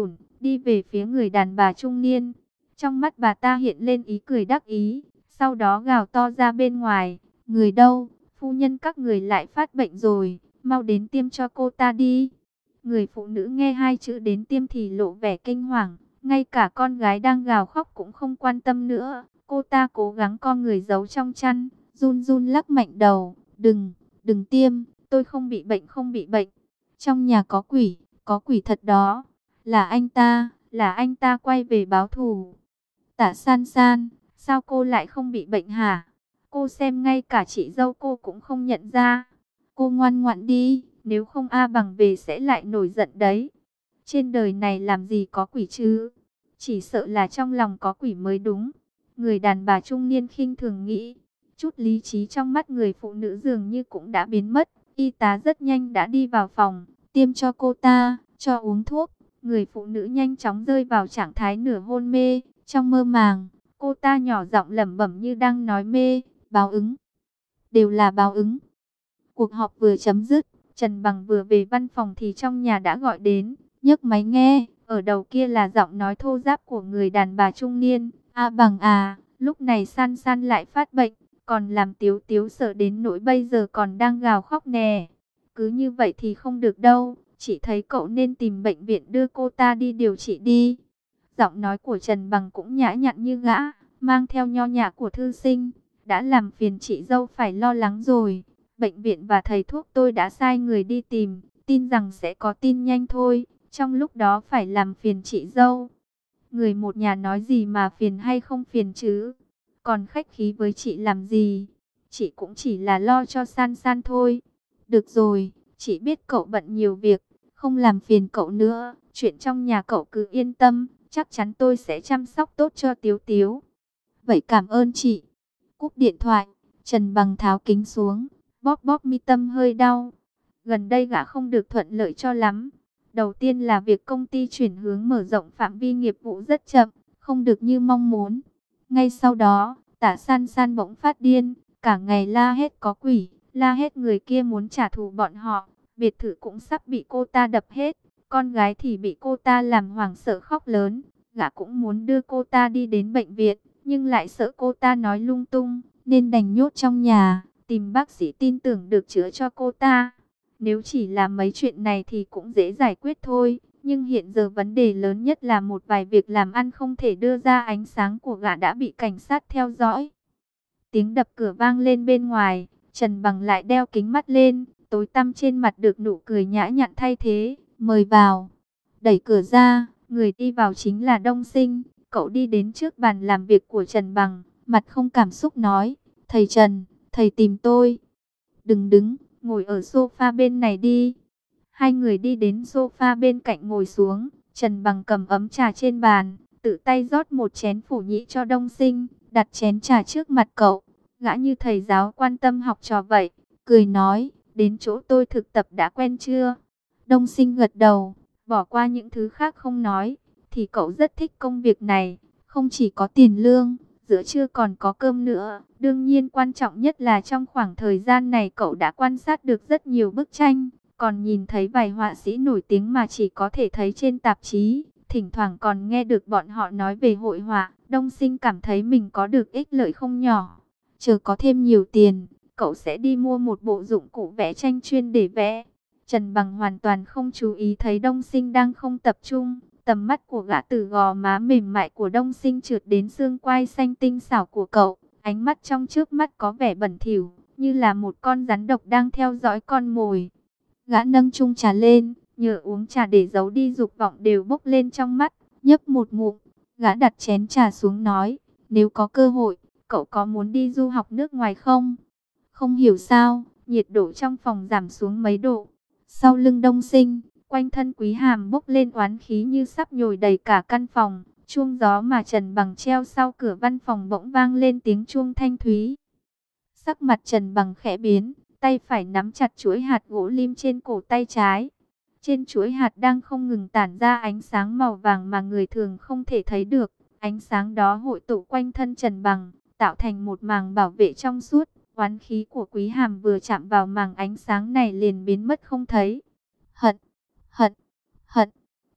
đi về phía người đàn bà trung niên. Trong mắt bà ta hiện lên ý cười đắc ý, sau đó gào to ra bên ngoài, người đâu, phu nhân các người lại phát bệnh rồi, mau đến tiêm cho cô ta đi. Người phụ nữ nghe hai chữ đến tiêm thì lộ vẻ kinh hoàng, ngay cả con gái đang gào khóc cũng không quan tâm nữa. Cô ta cố gắng co người giấu trong chăn, run run lắc mạnh đầu, đừng, đừng tiêm, tôi không bị bệnh không bị bệnh. Trong nhà có quỷ, có quỷ thật đó, là anh ta, là anh ta quay về báo thù. Tạ San San, sao cô lại không bị bệnh hả? Cô xem ngay cả chị dâu cô cũng không nhận ra. Cô ngoan ngoãn đi, nếu không A Bằng về sẽ lại nổi giận đấy. Trên đời này làm gì có quỷ chứ? Chỉ sợ là trong lòng có quỷ mới đúng. Người đàn bà trung niên khinh thường nghĩ. Chút lý trí trong mắt người phụ nữ dường như cũng đã biến mất. Y tá rất nhanh đã đi vào phòng, tiêm cho cô ta, cho uống thuốc. Người phụ nữ nhanh chóng rơi vào trạng thái nửa hôn mê. Trong mơ màng, cô ta nhỏ giọng lẩm bẩm như đang nói mê, báo ứng. Đều là báo ứng. Cuộc họp vừa chấm dứt, Trần Bằng vừa về văn phòng thì trong nhà đã gọi đến, nhấc máy nghe, ở đầu kia là giọng nói thô ráp của người đàn bà trung niên. A Bằng à, lúc này San San lại phát bệnh, còn làm Tiếu Tiếu sợ đến nỗi bây giờ còn đang gào khóc nè. Cứ như vậy thì không được đâu, chị thấy cậu nên tìm bệnh viện đưa cô ta đi điều trị đi. Giọng nói của Trần Bằng cũng nhã nhặn như gã, mang theo nho nhã của thư sinh. Đã làm phiền chị dâu phải lo lắng rồi. Bệnh viện và thầy thuốc tôi đã sai người đi tìm, tin rằng sẽ có tin nhanh thôi. Trong lúc đó phải làm phiền chị dâu. Người một nhà nói gì mà phiền hay không phiền chứ? Còn khách khí với chị làm gì? Chị cũng chỉ là lo cho San San thôi. Được rồi, chị biết cậu bận nhiều việc, không làm phiền cậu nữa. Chuyện trong nhà cậu cứ yên tâm, chắc chắn tôi sẽ chăm sóc tốt cho Tiếu Tiếu. Vậy cảm ơn chị. Cúp điện thoại, Trần Bằng tháo kính xuống, bóp bóp mi tâm hơi đau. Gần đây gã không được thuận lợi cho lắm. Đầu tiên là việc công ty chuyển hướng mở rộng phạm vi nghiệp vụ rất chậm, không được như mong muốn. Ngay sau đó, Tả San San bỗng phát điên, cả ngày la hết có quỷ, la hết người kia muốn trả thù bọn họ. Biệt thự cũng sắp bị cô ta đập hết, con gái thì bị cô ta làm hoảng sợ khóc lớn. Gã cũng muốn đưa cô ta đi đến bệnh viện, nhưng lại sợ cô ta nói lung tung, nên đành nhốt trong nhà, tìm bác sĩ tin tưởng được chữa cho cô ta. Nếu chỉ là mấy chuyện này thì cũng dễ giải quyết thôi, nhưng hiện giờ vấn đề lớn nhất là một vài việc làm ăn không thể đưa ra ánh sáng của gã đã bị cảnh sát theo dõi. Tiếng đập cửa vang lên bên ngoài, Trần Bằng lại đeo kính mắt lên, tối tăm trên mặt được nụ cười nhã nhặn thay thế, mời vào. Đẩy cửa ra, người đi vào chính là Đông Sinh. Cậu đi đến trước bàn làm việc của Trần Bằng, mặt không cảm xúc nói, thầy Trần, thầy tìm tôi. Đừng đứng, ngồi ở sofa bên này đi. Hai người đi đến sofa bên cạnh ngồi xuống, Trần Bằng cầm ấm trà trên bàn, tự tay rót một chén phủ nhĩ cho Đông Sinh, đặt chén trà trước mặt cậu. Gã như thầy giáo quan tâm học trò vậy, cười nói, đến chỗ tôi thực tập đã quen chưa? Đông Sinh gật đầu, bỏ qua những thứ khác không nói, thì cậu rất thích công việc này, không chỉ có tiền lương, giữa trưa còn có cơm nữa. Đương nhiên quan trọng nhất là trong khoảng thời gian này cậu đã quan sát được rất nhiều bức tranh, còn nhìn thấy vài họa sĩ nổi tiếng mà chỉ có thể thấy trên tạp chí, thỉnh thoảng còn nghe được bọn họ nói về hội họa. Đông Sinh cảm thấy mình có được ích lợi không nhỏ. Chờ có thêm nhiều tiền, cậu sẽ đi mua một bộ dụng cụ vẽ tranh chuyên để vẽ. Trần Bằng hoàn toàn không chú ý thấy Đông Sinh đang không tập trung. Tầm mắt của gã từ gò má mềm mại của Đông Sinh trượt đến xương quai xanh tinh xảo của cậu. Ánh mắt trong trước mắt có vẻ bẩn thỉu, như là một con rắn độc đang theo dõi con mồi. Gã nâng chung trà lên, nhờ uống trà để giấu đi dục vọng đều bốc lên trong mắt, nhấp một ngụm. Gã đặt chén trà xuống nói, nếu có cơ hội, cậu có muốn đi du học nước ngoài không? Không hiểu sao, nhiệt độ trong phòng giảm xuống mấy độ. Sau lưng Đông Sinh, quanh thân Quý Hàm bốc lên oán khí như sắp nhồi đầy cả căn phòng. Chuông gió mà Trần Bằng treo sau cửa văn phòng bỗng vang lên tiếng chuông thanh thúy. Sắc mặt Trần Bằng khẽ biến, tay phải nắm chặt chuỗi hạt gỗ lim trên cổ tay trái. Trên chuỗi hạt đang không ngừng tản ra ánh sáng màu vàng mà người thường không thể thấy được. Ánh sáng đó hội tụ quanh thân Trần Bằng, tạo thành một màng bảo vệ trong suốt. Oán khí của Quý Hàm vừa chạm vào màng ánh sáng này liền biến mất không thấy. Hận, hận, hận.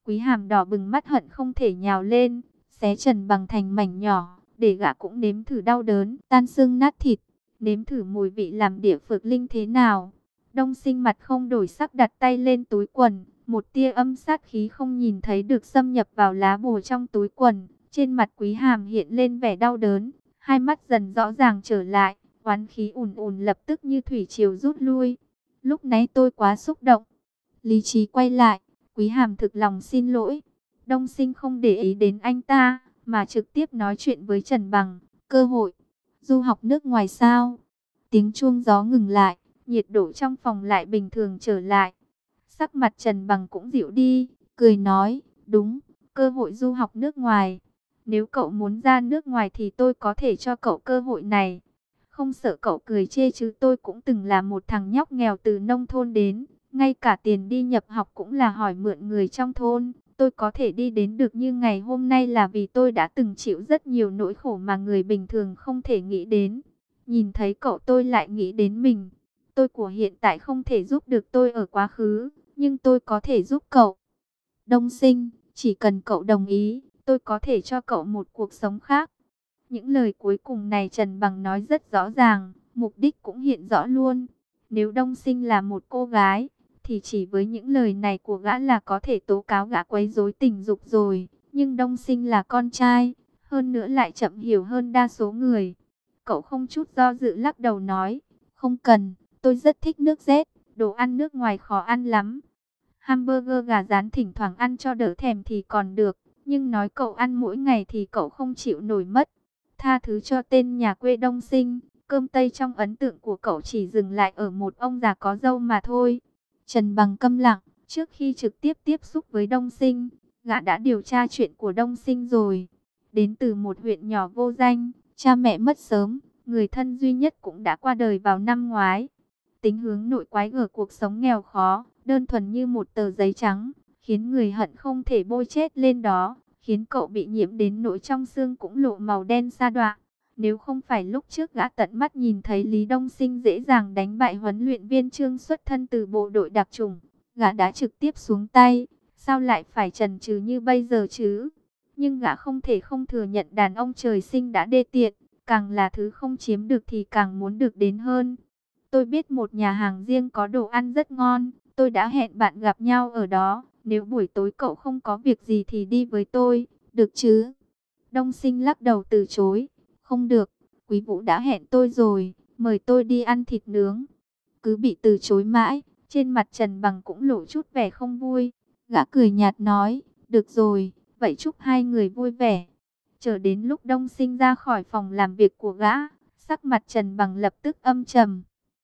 Quý Hàm đỏ bừng mắt hận không thể nhào lên, xé Trần Bằng thành mảnh nhỏ, để gã cũng nếm thử đau đớn, tan xương nát thịt, nếm thử mùi vị làm địa phược linh thế nào. Đông Sinh mặt không đổi sắc đặt tay lên túi quần, một tia âm sát khí không nhìn thấy được xâm nhập vào lá bùa trong túi quần. Trên mặt Quý Hàm hiện lên vẻ đau đớn, hai mắt dần rõ ràng trở lại, oán khí ùn ùn lập tức như thủy triều rút lui. Lúc nãy tôi quá xúc động. Lý trí quay lại, Quý Hàm thực lòng xin lỗi. Đông Sinh không để ý đến anh ta, mà trực tiếp nói chuyện với Trần Bằng. Cơ hội, du học nước ngoài sao? Tiếng chuông gió ngừng lại, nhiệt độ trong phòng lại bình thường trở lại. Sắc mặt Trần Bằng cũng dịu đi, cười nói, đúng, cơ hội du học nước ngoài. Nếu cậu muốn ra nước ngoài thì tôi có thể cho cậu cơ hội này. Không sợ cậu cười chê chứ, tôi cũng từng là một thằng nhóc nghèo từ nông thôn đến. Ngay cả tiền đi nhập học cũng là hỏi mượn người trong thôn. Tôi có thể đi đến được như ngày hôm nay là vì tôi đã từng chịu rất nhiều nỗi khổ mà người bình thường không thể nghĩ đến. Nhìn thấy cậu tôi lại nghĩ đến mình. Tôi của hiện tại không thể giúp được tôi ở quá khứ, nhưng tôi có thể giúp cậu. Đông Sinh, chỉ cần cậu đồng ý, tôi có thể cho cậu một cuộc sống khác. Những lời cuối cùng này Trần Bằng nói rất rõ ràng, mục đích cũng hiện rõ luôn. Nếu Đông Sinh là một cô gái, thì chỉ với những lời này của gã là có thể tố cáo gã quấy rối tình dục rồi. Nhưng Đông Sinh là con trai, hơn nữa lại chậm hiểu hơn đa số người. Cậu không chút do dự lắc đầu nói, không cần, tôi rất thích nước rét, đồ ăn nước ngoài khó ăn lắm. Hamburger gà rán thỉnh thoảng ăn cho đỡ thèm thì còn được, nhưng nói cậu ăn mỗi ngày thì cậu không chịu nổi mất. Tha thứ cho tên nhà quê Đông Sinh, cơm Tây trong ấn tượng của cậu chỉ dừng lại ở một ông già có râu mà thôi. Trần Bằng câm lặng, trước khi trực tiếp tiếp xúc với Đông Sinh, gã đã điều tra chuyện của Đông Sinh rồi. Đến từ một huyện nhỏ vô danh, cha mẹ mất sớm, người thân duy nhất cũng đã qua đời vào năm ngoái. Tính hướng nội quái gở, cuộc sống nghèo khó, đơn thuần như một tờ giấy trắng, khiến người hận không thể bôi chết lên đó, khiến cậu bị nhiễm đến nỗi trong xương cũng lộ màu đen sa đọa. Nếu không phải lúc trước gã tận mắt nhìn thấy Lý Đông Sinh dễ dàng đánh bại huấn luyện viên Trương xuất thân từ bộ đội đặc chủng, gã đã trực tiếp xuống tay, sao lại phải chần chừ như bây giờ chứ? Nhưng gã không thể không thừa nhận đàn ông trời sinh đã đê tiện, càng là thứ không chiếm được thì càng muốn được đến hơn. Tôi biết một nhà hàng riêng có đồ ăn rất ngon, tôi đã hẹn bạn gặp nhau ở đó. Nếu buổi tối cậu không có việc gì thì đi với tôi, được chứ? Đông Sinh lắc đầu từ chối. Không được, Quý Vũ đã hẹn tôi rồi, mời tôi đi ăn thịt nướng. Cứ bị từ chối mãi, trên mặt Trần Bằng cũng lộ chút vẻ không vui. Gã cười nhạt nói, được rồi, vậy chúc hai người vui vẻ. Chờ đến lúc Đông Sinh ra khỏi phòng làm việc của gã, sắc mặt Trần Bằng lập tức âm trầm.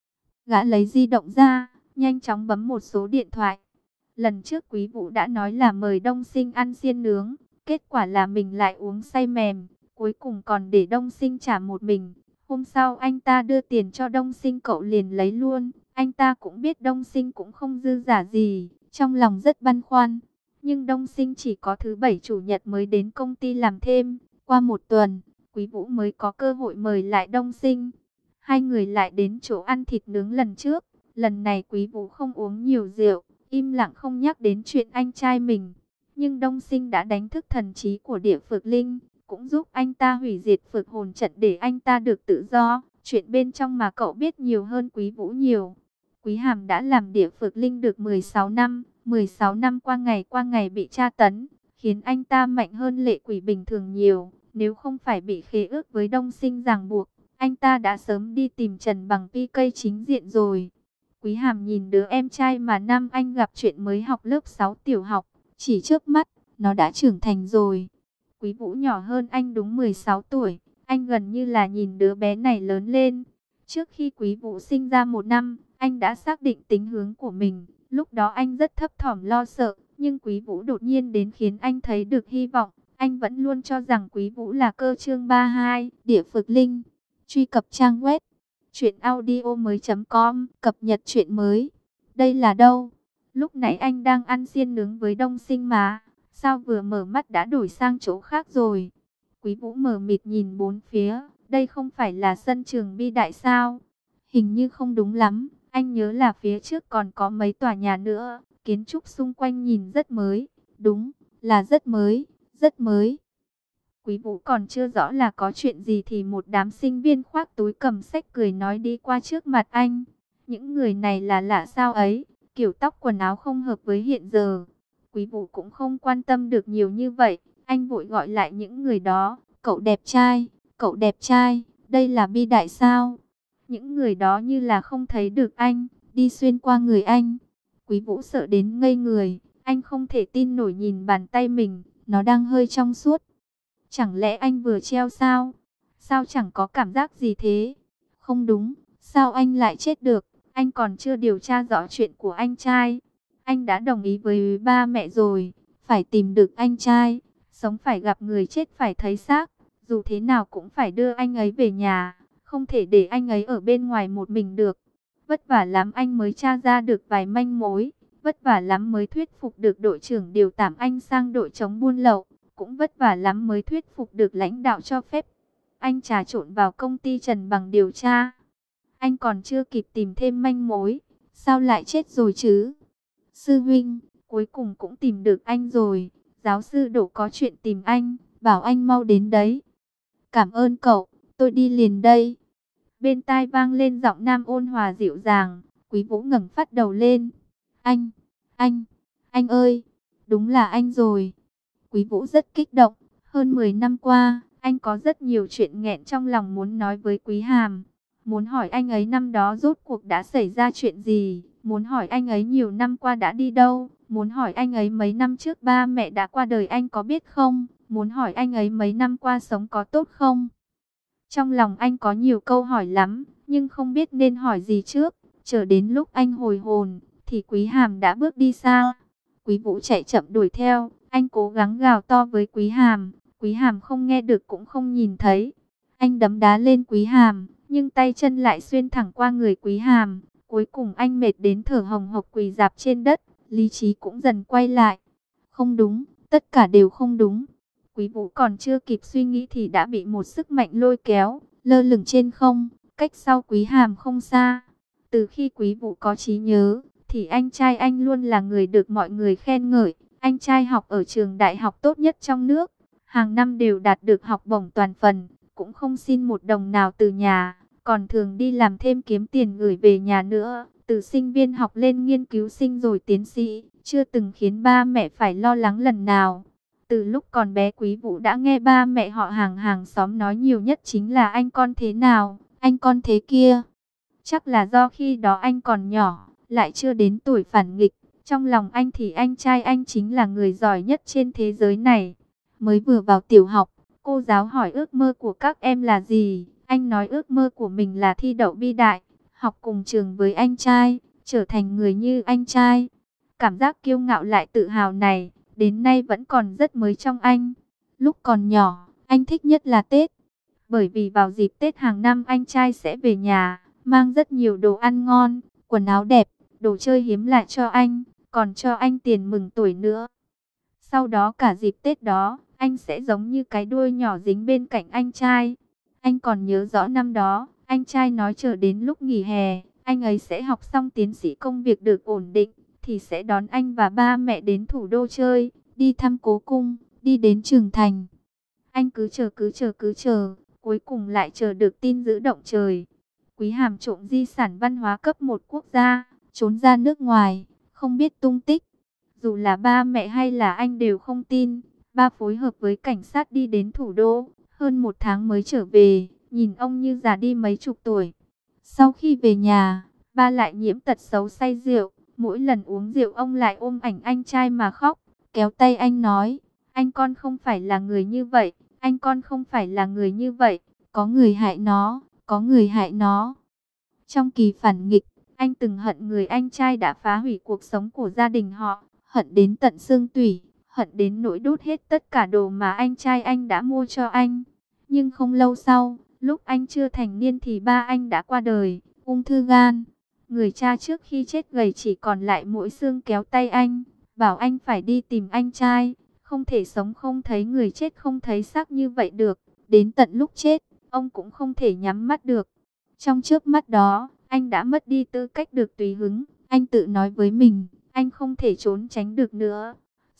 Gã lấy di động ra, nhanh chóng bấm một số điện thoại. Lần trước Quý Vũ đã nói là mời Đông Sinh ăn xiên nướng, kết quả là mình lại uống say mềm, cuối cùng còn để Đông Sinh trả một mình. Hôm sau anh ta đưa tiền cho Đông Sinh, cậu liền lấy luôn. Anh ta cũng biết Đông Sinh cũng không dư giả gì, trong lòng rất băn khoăn. Nhưng Đông Sinh chỉ có thứ bảy chủ nhật mới đến công ty làm thêm. Qua một tuần, Quý Vũ mới có cơ hội mời lại Đông Sinh. Hai người lại đến chỗ ăn thịt nướng lần trước. Lần này Quý Vũ không uống nhiều rượu, im lặng không nhắc đến chuyện anh trai mình. Nhưng Đông Sinh đã đánh thức thần trí của địa phược linh, cũng giúp anh ta hủy diệt phược hồn trận để anh ta được tự do. Chuyện bên trong mà cậu biết nhiều hơn Quý Vũ nhiều. Quý Hàm đã làm địa phược linh được mười sáu năm, mười sáu năm qua ngày qua ngày bị tra tấn, khiến anh ta mạnh hơn lệ quỷ bình thường nhiều. Nếu không phải bị khế ước với Đông Sinh ràng buộc, anh ta đã sớm đi tìm Trần Bằng pê ca chính diện rồi. Quý Hàm nhìn đứa em trai mà năm anh gặp chuyện mới học lớp sáu tiểu học, chỉ trước mắt, nó đã trưởng thành rồi. Quý Vũ nhỏ hơn anh đúng mười sáu tuổi, anh gần như là nhìn đứa bé này lớn lên. Trước khi Quý Vũ sinh ra một năm, anh đã xác định tính hướng của mình. Lúc đó anh rất thấp thỏm lo sợ, nhưng Quý Vũ đột nhiên đến khiến anh thấy được hy vọng. Anh vẫn luôn cho rằng Quý Vũ là cơ. Chương ba mươi hai, Địa Phược Linh. Truy cập trang web truyện audio mới chấm com, cập nhật truyện mới. Đây là đâu? Lúc nãy anh đang ăn xiên nướng với Đông Sinh mà, sao vừa mở mắt đã đổi sang chỗ khác rồi? Quý Vũ mờ mịt nhìn bốn phía, đây không phải là sân trường bi đại sao? Hình như không đúng lắm, anh nhớ là phía trước còn có mấy tòa nhà nữa, kiến trúc xung quanh nhìn rất mới. Đúng, là rất mới, rất mới. Quý Vũ còn chưa rõ là có chuyện gì thì một đám sinh viên khoác túi cầm sách cười nói đi qua trước mặt anh. Những người này là lạ sao ấy, kiểu tóc quần áo không hợp với hiện giờ. Quý Vũ cũng không quan tâm được nhiều như vậy, anh vội gọi lại những người đó. Cậu đẹp trai, cậu đẹp trai, đây là Bi Đại sao? Những người đó như là không thấy được anh, đi xuyên qua người anh. Quý Vũ sợ đến ngây người, anh không thể tin nổi nhìn bàn tay mình, nó đang hơi trong suốt. Chẳng lẽ anh vừa treo sao? Sao chẳng có cảm giác gì thế? Không đúng, sao anh lại chết được? Anh còn chưa điều tra rõ chuyện của anh trai. Anh đã đồng ý với ba mẹ rồi, phải tìm được anh trai. Sống phải gặp người, chết phải thấy xác. Dù thế nào cũng phải đưa anh ấy về nhà. Không thể để anh ấy ở bên ngoài một mình được. Vất vả lắm anh mới tra ra được vài manh mối. Vất vả lắm mới thuyết phục được đội trưởng điều tạm anh sang đội chống buôn lậu. Cũng vất vả lắm mới thuyết phục được lãnh đạo cho phép anh trà trộn vào công ty Trần Bằng điều tra. Anh còn chưa kịp tìm thêm manh mối, sao lại chết rồi chứ? Sư huynh, cuối cùng cũng tìm được anh rồi. Giáo sư Đỗ có chuyện tìm anh, bảo anh mau đến đấy. Cảm ơn cậu, tôi đi liền đây. Bên tai vang lên giọng nam ôn hòa dịu dàng. Quý Vũ ngẩng phát đầu lên. Anh, anh, anh ơi, đúng là anh rồi. Quý Vũ rất kích động. Hơn mười năm qua, anh có rất nhiều chuyện nghẹn trong lòng muốn nói với Quý Hàm. Muốn hỏi anh ấy năm đó rốt cuộc đã xảy ra chuyện gì. Muốn hỏi anh ấy nhiều năm qua đã đi đâu. Muốn hỏi anh ấy mấy năm trước ba mẹ đã qua đời anh có biết không. Muốn hỏi anh ấy mấy năm qua sống có tốt không. Trong lòng anh có nhiều câu hỏi lắm, nhưng không biết nên hỏi gì trước. Chờ đến lúc anh hồi hồn, thì Quý Hàm đã bước đi xa. Quý Vũ chạy chậm đuổi theo, anh cố gắng gào to với Quý Hàm. Quý Hàm không nghe được cũng không nhìn thấy. Anh đấm đá lên Quý Hàm, nhưng tay chân lại xuyên thẳng qua người Quý Hàm. Cuối cùng anh mệt đến thở hồng hộc quỳ rạp trên đất, lý trí cũng dần quay lại. Không đúng, tất cả đều không đúng. Quý Vũ còn chưa kịp suy nghĩ thì đã bị một sức mạnh lôi kéo, lơ lửng trên không, cách sau Quý Hàm không xa. Từ khi Quý Vũ có trí nhớ, thì anh trai anh luôn là người được mọi người khen ngợi. Anh trai học ở trường đại học tốt nhất trong nước, hàng năm đều đạt được học bổng toàn phần, cũng không xin một đồng nào từ nhà, còn thường đi làm thêm kiếm tiền gửi về nhà nữa. Từ sinh viên học lên nghiên cứu sinh rồi tiến sĩ, chưa từng khiến ba mẹ phải lo lắng lần nào. Từ lúc còn bé Quý Vũ đã nghe ba mẹ họ hàng hàng xóm nói nhiều nhất chính là anh con thế nào, anh con thế kia. Chắc là do khi đó anh còn nhỏ, lại chưa đến tuổi phản nghịch. Trong lòng anh thì anh trai anh chính là người giỏi nhất trên thế giới này. Mới vừa vào tiểu học, cô giáo hỏi ước mơ của các em là gì. Anh nói ước mơ của mình là thi đậu Bi Đại, học cùng trường với anh trai, trở thành người như anh trai. Cảm giác kiêu ngạo lại tự hào này, đến nay vẫn còn rất mới trong anh. Lúc còn nhỏ, anh thích nhất là Tết. Bởi vì vào dịp Tết hàng năm anh trai sẽ về nhà, mang rất nhiều đồ ăn ngon, quần áo đẹp, đồ chơi hiếm lạ cho anh, còn cho anh tiền mừng tuổi nữa. Sau đó cả dịp Tết đó, anh sẽ giống như cái đuôi nhỏ dính bên cạnh anh trai. Anh còn nhớ rõ năm đó, anh trai nói chờ đến lúc nghỉ hè, anh ấy sẽ học xong tiến sĩ công việc được ổn định, thì sẽ đón anh và ba mẹ đến thủ đô chơi, đi thăm cố cung, đi đến Trường Thành. Anh cứ chờ cứ chờ cứ chờ, cuối cùng lại chờ được tin dữ động trời. Quý Hàm trộm di sản văn hóa cấp một quốc gia, trốn ra nước ngoài, không biết tung tích. Dù là ba mẹ hay là anh đều không tin. Ba phối hợp với cảnh sát đi đến thủ đô, hơn một tháng mới trở về, nhìn ông như già đi mấy chục tuổi. Sau khi về nhà, ba lại nhiễm tật xấu say rượu. Mỗi lần uống rượu ông lại ôm ảnh anh trai mà khóc, kéo tay anh nói, anh con không phải là người như vậy, anh con không phải là người như vậy, có người hại nó, có người hại nó. Trong kỳ phản nghịch, anh từng hận người anh trai đã phá hủy cuộc sống của gia đình họ, hận đến tận xương tủy, hận đến nỗi đốt hết tất cả đồ mà anh trai anh đã mua cho anh. Nhưng không lâu sau, lúc anh chưa thành niên thì ba anh đã qua đời, ung thư gan. Người cha trước khi chết gầy chỉ còn lại mỗi xương kéo tay anh, bảo anh phải đi tìm anh trai, không thể sống không thấy người chết không thấy xác như vậy được. Đến tận lúc chết, ông cũng không thể nhắm mắt được. Trong chớp mắt đó, anh đã mất đi tư cách được tùy hứng. Anh tự nói với mình, anh không thể trốn tránh được nữa.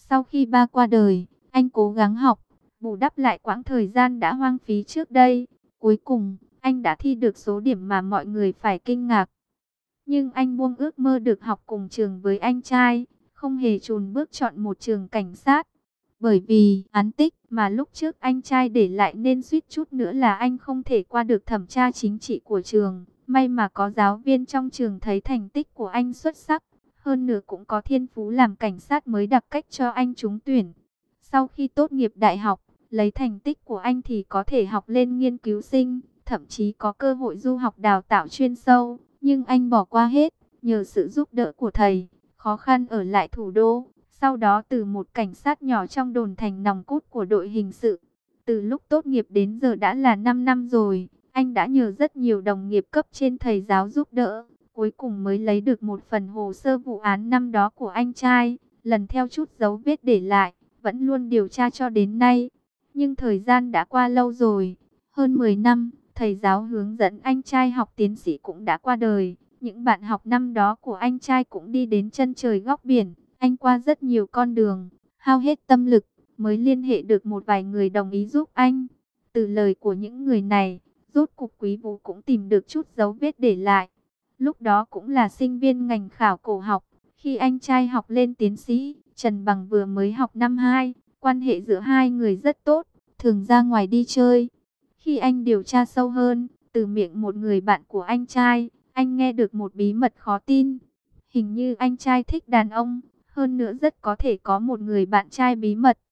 Sau khi ba qua đời, anh cố gắng học, bù đắp lại quãng thời gian đã hoang phí trước đây. Cuối cùng, anh đã thi được số điểm mà mọi người phải kinh ngạc. Nhưng anh buông ước mơ được học cùng trường với anh trai, không hề chùn bước chọn một trường cảnh sát. Bởi vì án tích mà lúc trước anh trai để lại nên suýt chút nữa là anh không thể qua được thẩm tra chính trị của trường. May mà có giáo viên trong trường thấy thành tích của anh xuất sắc, hơn nữa cũng có thiên phú làm cảnh sát mới đặc cách cho anh trúng tuyển. Sau khi tốt nghiệp đại học, lấy thành tích của anh thì có thể học lên nghiên cứu sinh, thậm chí có cơ hội du học đào tạo chuyên sâu. Nhưng anh bỏ qua hết, nhờ sự giúp đỡ của thầy, khó khăn ở lại thủ đô. Sau đó từ một cảnh sát nhỏ trong đồn thành nòng cốt của đội hình sự. Từ lúc tốt nghiệp đến giờ đã là năm năm rồi, anh đã nhờ rất nhiều đồng nghiệp cấp trên thầy giáo giúp đỡ. Cuối cùng mới lấy được một phần hồ sơ vụ án năm đó của anh trai, lần theo chút dấu vết để lại, vẫn luôn điều tra cho đến nay. Nhưng thời gian đã qua lâu rồi, hơn mười năm, thầy giáo hướng dẫn anh trai học tiến sĩ cũng đã qua đời. Những bạn học năm đó của anh trai cũng đi đến chân trời góc biển. Anh qua rất nhiều con đường, hao hết tâm lực, mới liên hệ được một vài người đồng ý giúp anh. Từ lời của những người này, rốt cục Quý Vũ cũng tìm được chút dấu vết để lại. Lúc đó cũng là sinh viên ngành khảo cổ học, khi anh trai học lên tiến sĩ, Trần Bằng vừa mới học năm hai, quan hệ giữa hai người rất tốt, thường ra ngoài đi chơi. Khi anh điều tra sâu hơn, từ miệng một người bạn của anh trai, anh nghe được một bí mật khó tin. Hình như anh trai thích đàn ông, hơn nữa rất có thể có một người bạn trai bí mật.